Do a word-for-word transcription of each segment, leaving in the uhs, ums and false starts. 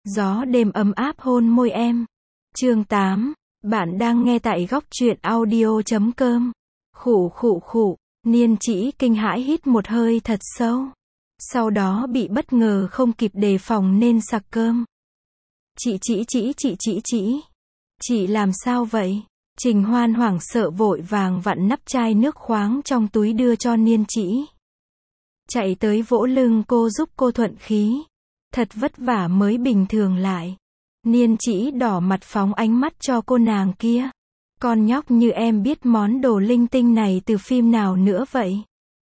Gió đêm ấm áp hôn môi em. Chương tám. Bạn đang nghe tại góc truyện audio chấm com. Khụ khụ khụ, Niên Chỉ kinh hãi hít một hơi thật sâu. Sau đó bị bất ngờ không kịp đề phòng nên sặc cơm. Chị Chỉ Chỉ chị Chỉ Chỉ. Chị làm sao vậy? Trình Hoan hoảng sợ vội vàng vặn nắp chai nước khoáng trong túi đưa cho Niên Chỉ. Chạy tới vỗ lưng cô giúp cô thuận khí. Thật vất vả mới bình thường lại. Niên Chỉ đỏ mặt phóng ánh mắt cho cô nàng kia. Con nhóc như em biết món đồ linh tinh này từ phim nào nữa vậy?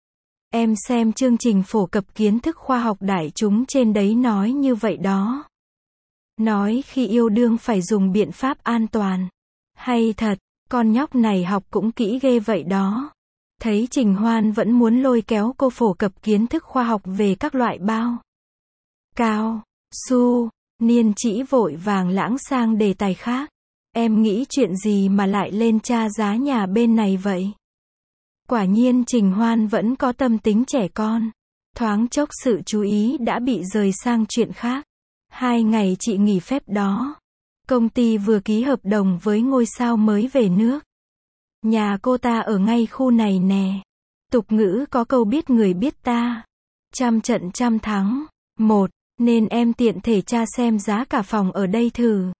Em xem chương trình phổ cập kiến thức khoa học đại chúng trên đấy nói như vậy đó. Nói khi yêu đương phải dùng biện pháp an toàn. Hay thật, con nhóc này học cũng kỹ ghê vậy đó. Thấy Trình Hoan vẫn muốn lôi kéo cô phổ cập kiến thức khoa học về các loại bao cao su, Niên Chỉ vội vàng lãng sang đề tài khác. Em nghĩ chuyện gì mà lại lên tra giá nhà bên này vậy? Quả nhiên Trình Hoan vẫn có tâm tính trẻ con. Thoáng chốc sự chú ý đã bị rời sang chuyện khác. Hai ngày chị nghỉ phép đó. Công ty vừa ký hợp đồng với ngôi sao mới về nước. Nhà cô ta ở ngay khu này nè. Tục ngữ có câu biết người biết ta. Trăm trận trăm thắng. Một, nên em tiện thể tra xem giá cả phòng ở đây thử.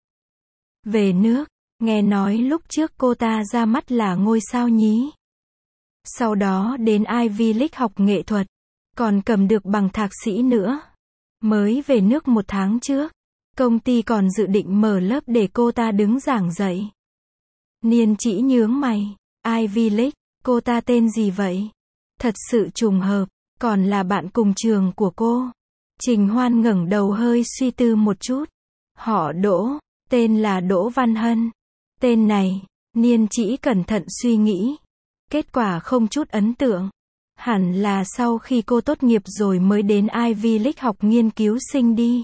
Về nước, nghe nói lúc trước cô ta ra mắt là ngôi sao nhí. Sau đó đến Ivy League học nghệ thuật. Còn cầm được bằng thạc sĩ nữa. Mới về nước một tháng trước. Công ty còn dự định mở lớp để cô ta đứng giảng dạy. Niên Chỉ nhướng mày. Ivy League, cô ta tên gì vậy? Thật sự trùng hợp, còn là bạn cùng trường của cô. Trình Hoan ngẩng đầu hơi suy tư một chút. Họ Đỗ, tên là Đỗ Văn Hân. Tên này, Niên Chỉ cẩn thận suy nghĩ. Kết quả không chút ấn tượng. Hẳn là sau khi cô tốt nghiệp rồi mới đến Ivy League học nghiên cứu sinh đi.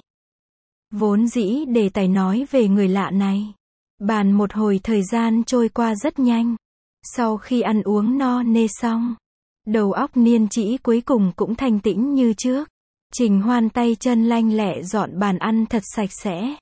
Vốn dĩ đề tài nói về người lạ này. Bàn một hồi thời gian trôi qua rất nhanh. Sau khi ăn uống no nê xong, đầu óc Niên Chỉ cuối cùng cũng thanh tĩnh như trước. Trình Hoan tay chân lanh lẹ dọn bàn ăn thật sạch sẽ.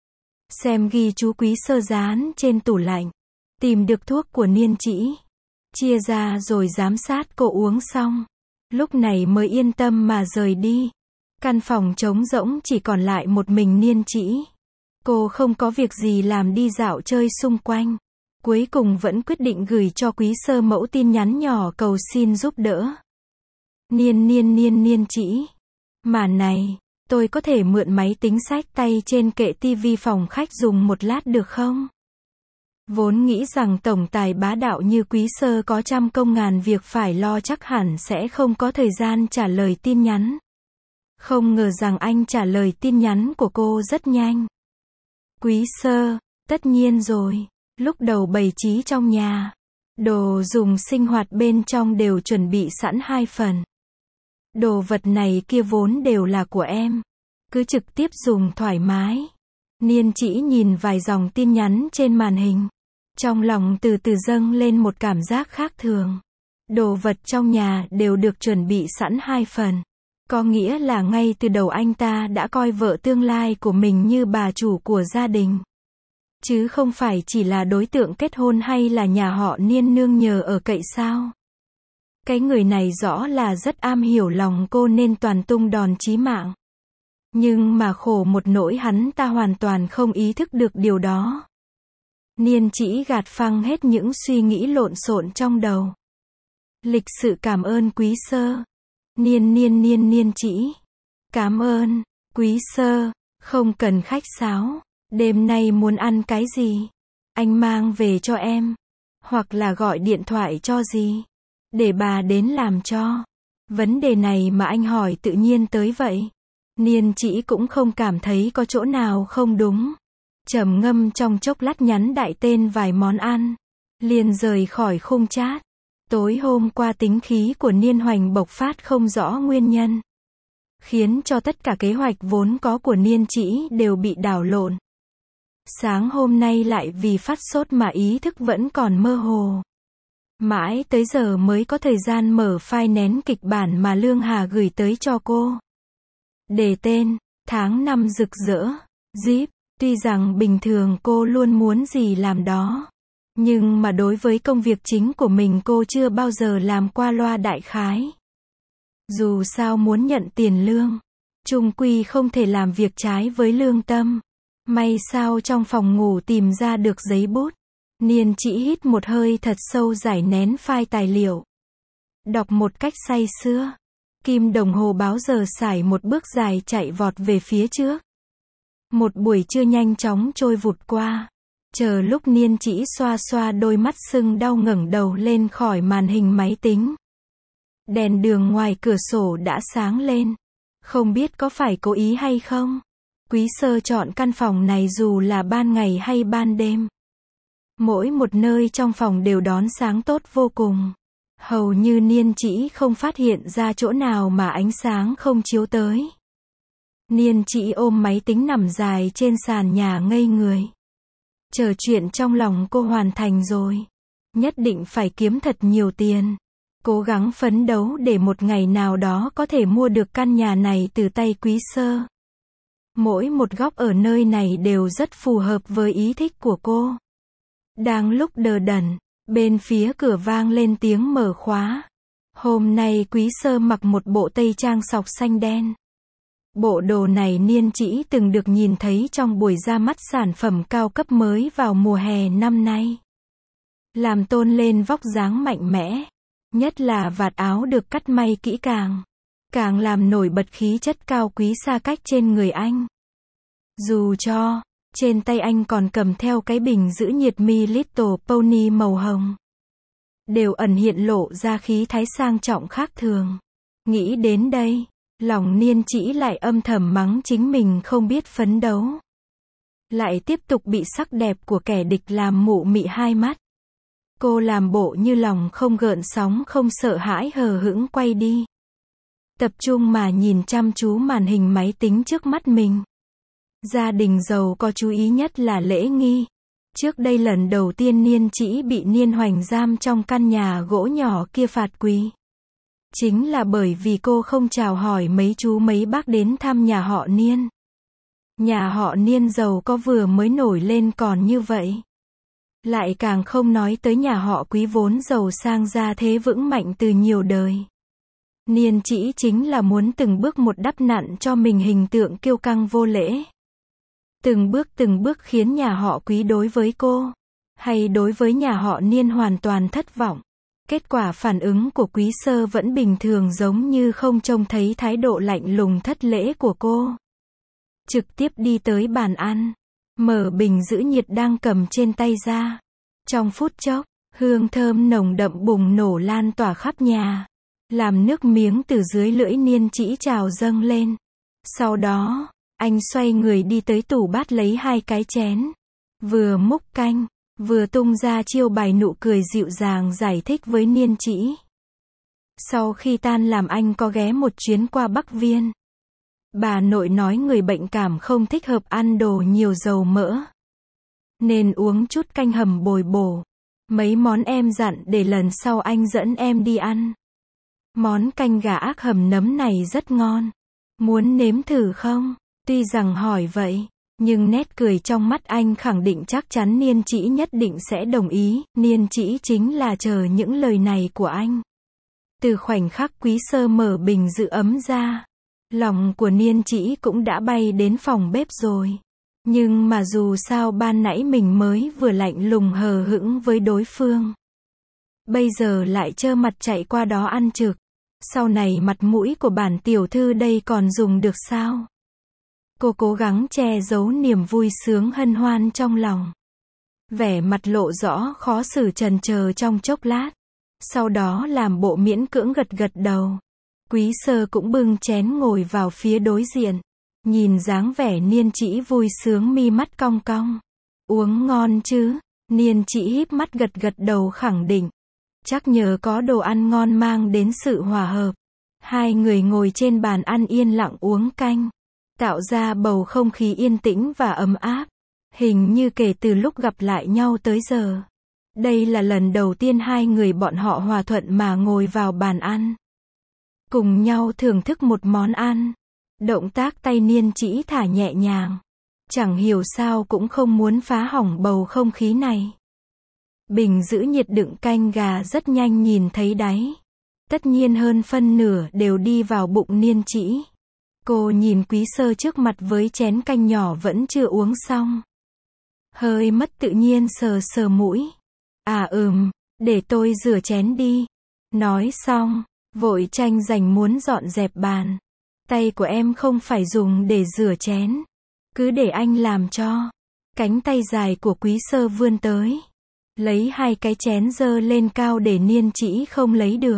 Xem ghi chú Quý Sơ dán trên tủ lạnh. Tìm được thuốc của Niên Chỉ. Chia ra rồi giám sát cô uống xong. Lúc này mới yên tâm mà rời đi. Căn phòng trống rỗng chỉ còn lại một mình Niên Chỉ. Cô không có việc gì làm đi dạo chơi xung quanh. Cuối cùng vẫn quyết định gửi cho Quý Sơ mẫu tin nhắn nhỏ cầu xin giúp đỡ. Niên niên niên Niên Chỉ. Mà này, tôi có thể mượn máy tính xách tay trên kệ tivi phòng khách dùng một lát được không? Vốn nghĩ rằng tổng tài bá đạo như Quý Sơ có trăm công ngàn việc phải lo chắc hẳn sẽ không có thời gian trả lời tin nhắn. Không ngờ rằng anh trả lời tin nhắn của cô rất nhanh. Quý Sơ, tất nhiên rồi, lúc đầu bày trí trong nhà. Đồ dùng sinh hoạt bên trong đều chuẩn bị sẵn hai phần. Đồ vật này kia vốn đều là của em. Cứ trực tiếp dùng thoải mái. Niên Chỉ nhìn vài dòng tin nhắn trên màn hình. Trong lòng từ từ dâng lên một cảm giác khác thường. Đồ vật trong nhà đều được chuẩn bị sẵn hai phần. Có nghĩa là ngay từ đầu anh ta đã coi vợ tương lai của mình như bà chủ của gia đình. Chứ không phải chỉ là đối tượng kết hôn hay là nhà họ Niên nương nhờ ở cậy sao. Cái người này rõ là rất am hiểu lòng cô nên toàn tung đòn chí mạng. Nhưng mà khổ một nỗi hắn ta hoàn toàn không ý thức được điều đó. Niên Chỉ gạt phăng hết những suy nghĩ lộn xộn trong đầu. Lịch sự cảm ơn Quý Sơ. Niên niên niên Niên Chỉ. Cảm ơn, Quý Sơ, không cần khách sáo. Đêm nay muốn ăn cái gì? Anh mang về cho em. Hoặc là gọi điện thoại cho gì? Để bà đến làm cho. Vấn đề này mà anh hỏi tự nhiên tới vậy. Niên Chỉ cũng không cảm thấy có chỗ nào không đúng. Trầm ngâm trong chốc lát nhắn đại tên vài món ăn. Liền rời khỏi khung chat. Tối hôm qua tính khí của Niên Hoành bộc phát không rõ nguyên nhân. Khiến cho tất cả kế hoạch vốn có của Niên Chỉ đều bị đảo lộn. Sáng hôm nay lại vì phát sốt mà ý thức vẫn còn mơ hồ. Mãi tới giờ mới có thời gian mở file nén kịch bản mà Lương Hà gửi tới cho cô. Đề tên, tháng năm rực rỡ. Díp, tuy rằng bình thường cô luôn muốn gì làm đó. Nhưng mà đối với công việc chính của mình cô chưa bao giờ làm qua loa đại khái. Dù sao muốn nhận tiền lương, chung quy không thể làm việc trái với lương tâm. May sao trong phòng ngủ tìm ra được giấy bút. Niên chỉ hít một hơi thật sâu giải nén file tài liệu. Đọc một cách say sưa. Kim đồng hồ báo giờ sải một bước dài chạy vọt về phía trước. Một buổi trưa nhanh chóng trôi vụt qua. Chờ lúc Niên chỉ xoa xoa đôi mắt sưng đau ngẩng đầu lên khỏi màn hình máy tính. Đèn đường ngoài cửa sổ đã sáng lên. Không biết có phải cố ý hay không? Quý Sơ chọn căn phòng này dù là ban ngày hay ban đêm. Mỗi một nơi trong phòng đều đón sáng tốt vô cùng. Hầu như Niên chỉ không phát hiện ra chỗ nào mà ánh sáng không chiếu tới. Niên chỉ ôm máy tính nằm dài trên sàn nhà ngây người. Chờ chuyện trong lòng cô hoàn thành rồi. Nhất định phải kiếm thật nhiều tiền. Cố gắng phấn đấu để một ngày nào đó có thể mua được căn nhà này từ tay Quý Sơ. Mỗi một góc ở nơi này đều rất phù hợp với ý thích của cô. Đang lúc đờ đẫn, bên phía cửa vang lên tiếng mở khóa. Hôm nay Quý Sơ mặc một bộ tây trang sọc xanh đen. Bộ đồ này Niên chỉ từng được nhìn thấy trong buổi ra mắt sản phẩm cao cấp mới vào mùa hè năm nay. Làm tôn lên vóc dáng mạnh mẽ. Nhất là vạt áo được cắt may kỹ càng. Càng làm nổi bật khí chất cao quý xa cách trên người anh. Dù cho, trên tay anh còn cầm theo cái bình giữ nhiệt My Little Pony màu hồng. Đều ẩn hiện lộ ra khí thái sang trọng khác thường. Nghĩ đến đây, lòng Niên chỉ lại âm thầm mắng chính mình không biết phấn đấu. Lại tiếp tục bị sắc đẹp của kẻ địch làm mụ mị hai mắt. Cô làm bộ như lòng không gợn sóng không sợ hãi hờ hững quay đi. Tập trung mà nhìn chăm chú màn hình máy tính trước mắt mình. Gia đình giàu có chú ý nhất là lễ nghi. Trước đây lần đầu tiên Niên chỉ bị Niên Hoành giam trong căn nhà gỗ nhỏ kia phạt quỳ. Chính là bởi vì cô không chào hỏi mấy chú mấy bác đến thăm nhà họ Niên. Nhà họ Niên giàu có vừa mới nổi lên còn như vậy. Lại càng không nói tới nhà họ Quý vốn giàu sang gia thế vững mạnh từ nhiều đời. Niên chỉ chính là muốn từng bước một đắp nặn cho mình hình tượng kiêu căng vô lễ. Từng bước từng bước khiến nhà họ Quý đối với cô, hay đối với nhà họ Niên hoàn toàn thất vọng. Kết quả phản ứng của Quý Sơ vẫn bình thường giống như không trông thấy thái độ lạnh lùng thất lễ của cô. Trực tiếp đi tới bàn ăn. Mở bình giữ nhiệt đang cầm trên tay ra. Trong phút chốc, hương thơm nồng đậm bùng nổ lan tỏa khắp nhà. Làm nước miếng từ dưới lưỡi Niên chỉ trào dâng lên. Sau đó, anh xoay người đi tới tủ bát lấy hai cái chén. Vừa múc canh, vừa tung ra chiêu bài nụ cười dịu dàng giải thích với Niên chỉ. Sau khi tan làm anh có ghé một chuyến qua Bắc Viên. Bà nội nói người bệnh cảm không thích hợp ăn đồ nhiều dầu mỡ. Nên uống chút canh hầm bồi bổ. Mấy món em dặn để lần sau anh dẫn em đi ăn. Món canh gà ác hầm nấm này rất ngon. Muốn nếm thử không? Tuy rằng hỏi vậy, nhưng nét cười trong mắt anh khẳng định chắc chắn Niên chỉ nhất định sẽ đồng ý. Niên chỉ chính là chờ những lời này của anh. Từ khoảnh khắc Quý Sơ mở bình giữ ấm ra, lòng của Niên chỉ cũng đã bay đến phòng bếp rồi. Nhưng mà dù sao ban nãy mình mới vừa lạnh lùng hờ hững với đối phương. Bây giờ lại trơ mặt chạy qua đó ăn trực. Sau này mặt mũi của bản tiểu thư đây còn dùng được sao? Cô cố gắng che giấu niềm vui sướng hân hoan trong lòng. Vẻ mặt lộ rõ khó xử chần chờ trong chốc lát. Sau đó làm bộ miễn cưỡng gật gật đầu. Quý Sơ cũng bưng chén ngồi vào phía đối diện. Nhìn dáng vẻ Niên chỉ vui sướng mi mắt cong cong. Uống ngon chứ? Niên chỉ híp mắt gật gật đầu khẳng định. Chắc nhờ có đồ ăn ngon mang đến sự hòa hợp. Hai người ngồi trên bàn ăn yên lặng uống canh. Tạo ra bầu không khí yên tĩnh và ấm áp. Hình như kể từ lúc gặp lại nhau tới giờ. Đây là lần đầu tiên hai người bọn họ hòa thuận mà ngồi vào bàn ăn. Cùng nhau thưởng thức một món ăn. Động tác tay Niên chỉ thả nhẹ nhàng. chẳng hiểu sao cũng không muốn phá hỏng bầu không khí này. Bình giữ nhiệt đựng canh gà rất nhanh nhìn thấy đáy. Tất nhiên hơn phân nửa đều đi vào bụng Niên Chỉ. Cô nhìn Quý Sơ trước mặt với chén canh nhỏ vẫn chưa uống xong. Hơi mất tự nhiên sờ sờ mũi. À ừm, để tôi rửa chén đi. Nói xong, vội tranh giành muốn dọn dẹp bàn. Tay của em không phải dùng để rửa chén. Cứ để anh làm cho. Cánh tay dài của Quý Sơ vươn tới. Lấy hai cái chén giơ lên cao để Niên Chỉ không lấy được.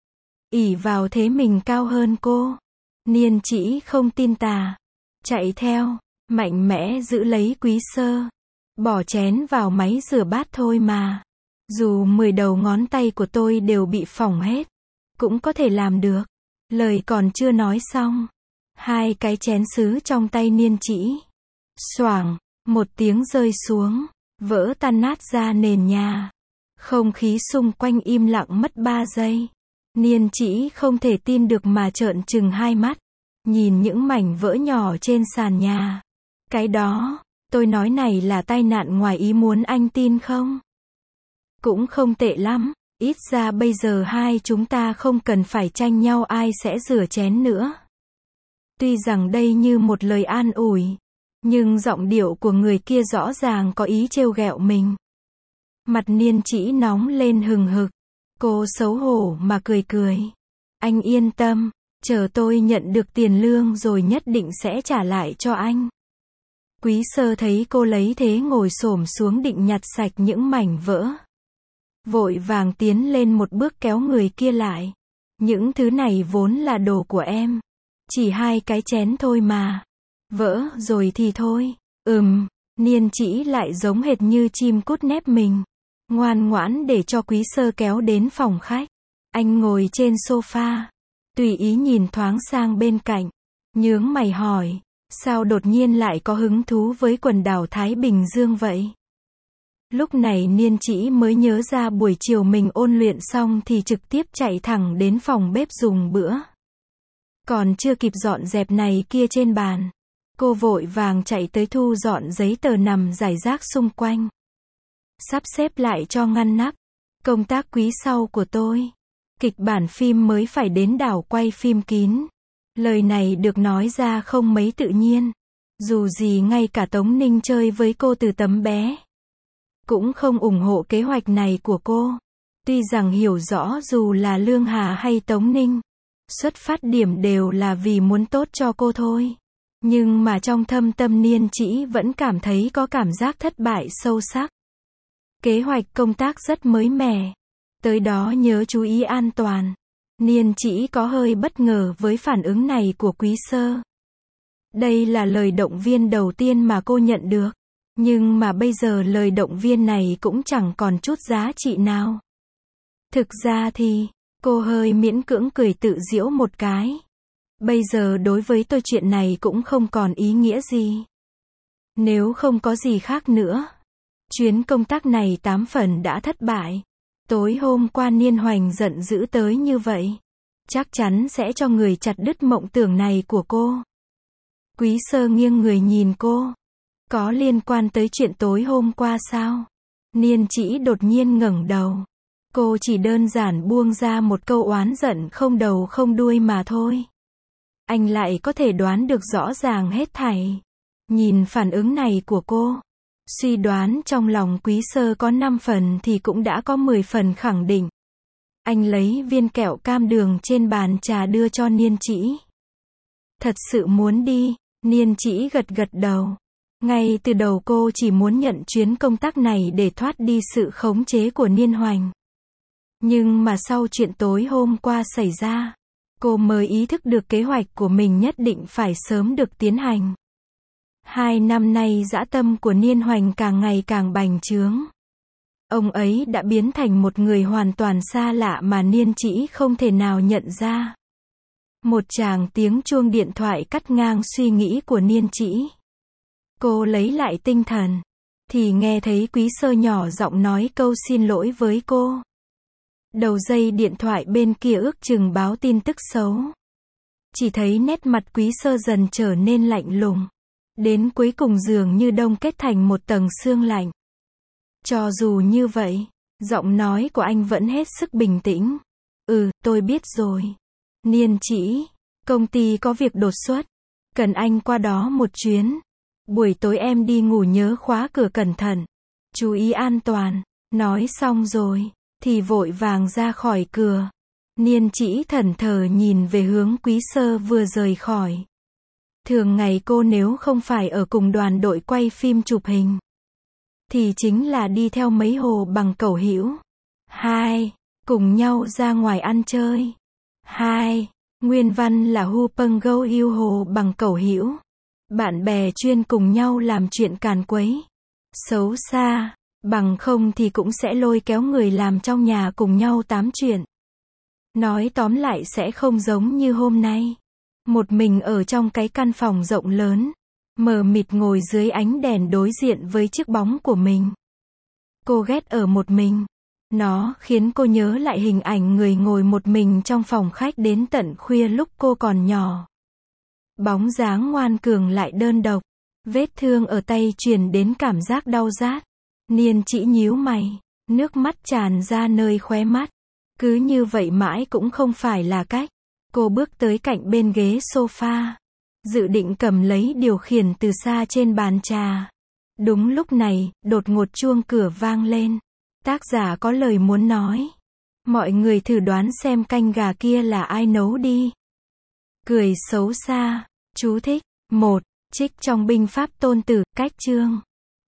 Ỷ vào thế mình cao hơn cô. Niên Chỉ không tin tà. Chạy theo, mạnh mẽ giữ lấy Quý Sơ. Bỏ chén vào máy rửa bát thôi mà. Dù mười đầu ngón tay của tôi đều bị phỏng hết. Cũng có thể làm được. Lời còn chưa nói xong. Hai cái chén sứ trong tay Niên Chỉ. Xoảng, một tiếng rơi xuống. Vỡ tan nát ra nền nhà. Không khí xung quanh im lặng mất ba giây. Niên Chỉ không thể tin được mà trợn trừng hai mắt. Nhìn những mảnh vỡ nhỏ trên sàn nhà. Cái đó, tôi nói này là tai nạn ngoài ý muốn, anh tin không? Cũng không tệ lắm. Ít ra bây giờ hai chúng ta không cần phải tranh nhau ai sẽ rửa chén nữa. Tuy rằng đây như một lời an ủi. Nhưng giọng điệu của người kia rõ ràng có ý trêu ghẹo mình. Mặt Niên Chỉ nóng lên hừng hực. Cô xấu hổ mà cười cười. Anh yên tâm, chờ tôi nhận được tiền lương rồi nhất định sẽ trả lại cho anh. Quý Sơ thấy cô lấy thế ngồi xổm xuống định nhặt sạch những mảnh vỡ. Vội vàng tiến lên một bước kéo người kia lại. Những thứ này vốn là đồ của em. Chỉ hai cái chén thôi mà. Vỡ rồi thì thôi. Ừm, Niên Chỉ lại giống hệt như chim cút nép mình. Ngoan ngoãn để cho Quý Sơ kéo đến phòng khách. Anh ngồi trên sofa. Tùy ý nhìn thoáng sang bên cạnh. Nhướng mày hỏi. Sao đột nhiên lại có hứng thú với quần đảo Thái Bình Dương vậy? Lúc này Niên Chỉ mới nhớ ra buổi chiều mình ôn luyện xong thì trực tiếp chạy thẳng đến phòng bếp dùng bữa. Còn chưa kịp dọn dẹp này kia trên bàn. Cô vội vàng chạy tới thu dọn giấy tờ nằm rải rác xung quanh. Sắp xếp lại cho ngăn nắp. Công tác quý sau của tôi. Kịch bản phim mới phải đến đảo quay phim kín. Lời này được nói ra không mấy tự nhiên. Dù gì ngay cả Tống Ninh chơi với cô từ tấm bé. Cũng không ủng hộ kế hoạch này của cô. Tuy rằng hiểu rõ dù là Lương Hà hay Tống Ninh. Xuất phát điểm đều là vì muốn tốt cho cô thôi. Nhưng mà trong thâm tâm Niên Chỉ vẫn cảm thấy có cảm giác thất bại sâu sắc. Kế hoạch công tác rất mới mẻ. Tới đó nhớ chú ý an toàn. Niên Chỉ có hơi bất ngờ với phản ứng này của Quý Sơ. Đây là lời động viên đầu tiên mà cô nhận được. Nhưng mà bây giờ lời động viên này cũng chẳng còn chút giá trị nào. Thực ra thì, cô hơi miễn cưỡng cười tự giễu một cái. Bây giờ đối với tôi chuyện này cũng không còn ý nghĩa gì. Nếu không có gì khác nữa. Chuyến công tác này tám phần đã thất bại. Tối hôm qua Niên Hoành giận dữ tới như vậy. Chắc chắn sẽ cho người chặt đứt mộng tưởng này của cô. Quý Sơ nghiêng người nhìn cô. Có liên quan tới chuyện tối hôm qua sao? Niên Chỉ đột nhiên ngẩng đầu. Cô chỉ đơn giản buông ra một câu oán giận không đầu không đuôi mà thôi. Anh lại có thể đoán được rõ ràng hết thảy. Nhìn phản ứng này của cô. Suy đoán trong lòng Quý Sơ có năm phần thì cũng đã có mười phần khẳng định. Anh lấy viên kẹo cam đường trên bàn trà đưa cho Niên Chỉ. Thật sự muốn đi, Niên Chỉ gật gật đầu. Ngay từ đầu cô chỉ muốn nhận chuyến công tác này để thoát đi sự khống chế của Niên Hoành. Nhưng mà sau chuyện tối hôm qua xảy ra, cô mới ý thức được kế hoạch của mình nhất định phải sớm được tiến hành. Hai năm nay dã tâm của Niên Hoành càng ngày càng bành trướng. Ông ấy đã biến thành một người hoàn toàn xa lạ mà Niên Chỉ không thể nào nhận ra. Một tràng tiếng chuông điện thoại cắt ngang suy nghĩ của Niên Chỉ. Cô lấy lại tinh thần, thì nghe thấy Quý Sơ nhỏ giọng nói câu xin lỗi với cô. Đầu dây điện thoại bên kia ước chừng báo tin tức xấu. Chỉ thấy nét mặt Quý Sơ dần trở nên lạnh lùng. đến cuối cùng dường như đông kết thành một tầng sương lạnh. Cho dù như vậy, giọng nói của anh vẫn hết sức bình tĩnh. Ừ, tôi biết rồi. Niên Chỉ, công ty có việc đột xuất. Cần anh qua đó một chuyến. Buổi tối em đi ngủ nhớ khóa cửa cẩn thận. Chú ý an toàn. Nói xong rồi, thì vội vàng ra khỏi cửa. Niên Chỉ thẫn thờ nhìn về hướng Quý Sơ vừa rời khỏi. Thường ngày cô nếu không phải ở cùng đoàn đội quay phim chụp hình, thì chính là đi theo mấy hồ bằng cẩu hữu. Hai, cùng nhau ra ngoài ăn chơi. Hai, nguyên văn là Hu Peng Go yêu hồ bằng cẩu hữu. Bạn bè chuyên cùng nhau làm chuyện càn quấy, xấu xa, bằng không thì cũng sẽ lôi kéo người làm trong nhà cùng nhau tám chuyện. Nói tóm lại sẽ không giống như hôm nay. Một mình ở trong cái căn phòng rộng lớn, mờ mịt ngồi dưới ánh đèn đối diện với chiếc bóng của mình. Cô ghét ở một mình. Nó khiến cô nhớ lại hình ảnh người ngồi một mình trong phòng khách đến tận khuya lúc cô còn nhỏ. Bóng dáng ngoan cường lại đơn độc. Vết thương ở tay truyền đến cảm giác đau rát. Niên Chỉ nhíu mày, nước mắt tràn ra nơi khóe mắt. Cứ như vậy mãi cũng không phải là cách. Cô bước tới cạnh bên ghế sofa, dự định cầm lấy điều khiển từ xa trên bàn trà. Đúng lúc này, đột ngột chuông cửa vang lên. Tác giả có lời muốn nói. Mọi người thử đoán xem canh gà kia là ai nấu đi. Cười xấu xa. Chú thích. một. Trích trong Binh Pháp Tôn Tử, Cách Chương.